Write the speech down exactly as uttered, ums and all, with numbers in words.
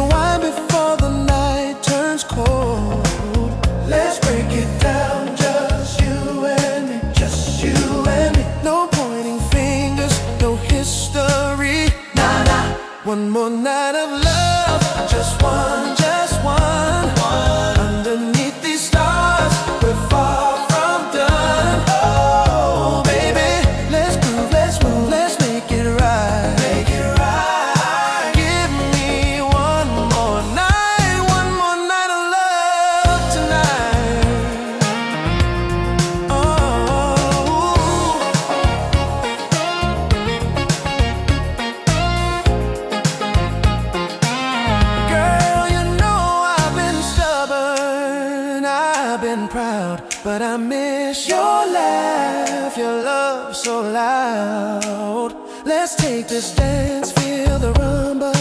wine before the night turns cold. Let's break it down, just you and me, just you and me. No pointing fingers, no history, nah, nah. One more night of love, just one, just one. Underneath these stars, we're far from done. Oh, baby, let's groove, let's move, let's make it right. Make it right. Give me one more night, one more night of love tonight. Oh, girl, you know I've been stubborn, I've been proud, but I miss your laugh, your love so loud. Let's take this dance, feel the rumble.